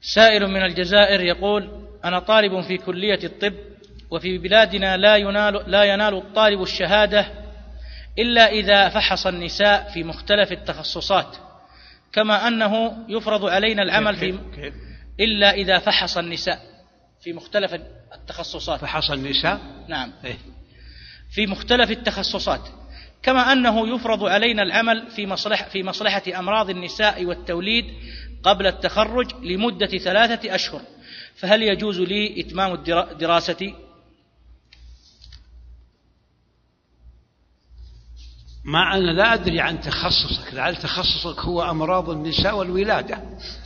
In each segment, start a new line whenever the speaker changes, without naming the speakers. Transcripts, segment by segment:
سائل من الجزائر يقول: أنا طالب في كلية الطب، وفي بلادنا لا ينال الطالب الشهادة إلا إذا فحص النساء في مختلف التخصصات، كما أنه يفرض علينا العمل إلا إذا فحص النساء في مختلف التخصصات.
فحص النساء؟
نعم. في مختلف التخصصات، كما أنه يفرض علينا العمل في مصلحة أمراض النساء والتوليد قبل التخرج لمدة 3 أشهر، فهل يجوز لي إتمام دراستي؟
ما أنا لا أدري عن تخصصك، لعل تخصصك هو أمراض النساء والولادة.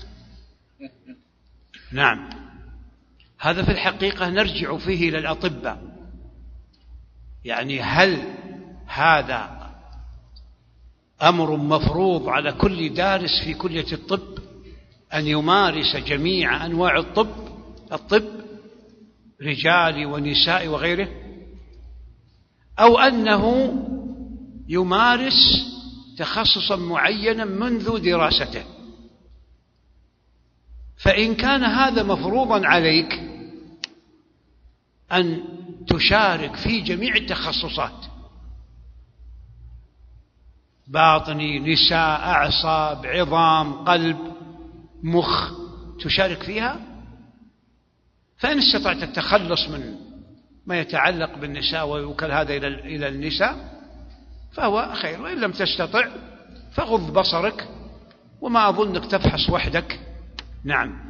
نعم، هذا في الحقيقة نرجع فيه إلى الأطباء، يعني هل هذا أمر مفروض على كل دارس في كلية الطب أن يمارس جميع أنواع الطب رجال ونساء وغيره، أو أنه يمارس تخصصا معينا منذ دراسته؟ فإن كان هذا مفروضا عليك أن تشارك في جميع التخصصات، باطني، نساء، أعصاب، عظام، قلب، مخ، تشارك فيها، فإن استطعت التخلص من ما يتعلق بالنساء ويوكل هذا إلى النساء فهو خير، وإن لم تستطع فغض بصرك، وما أظنك تفحص وحدك. نعم.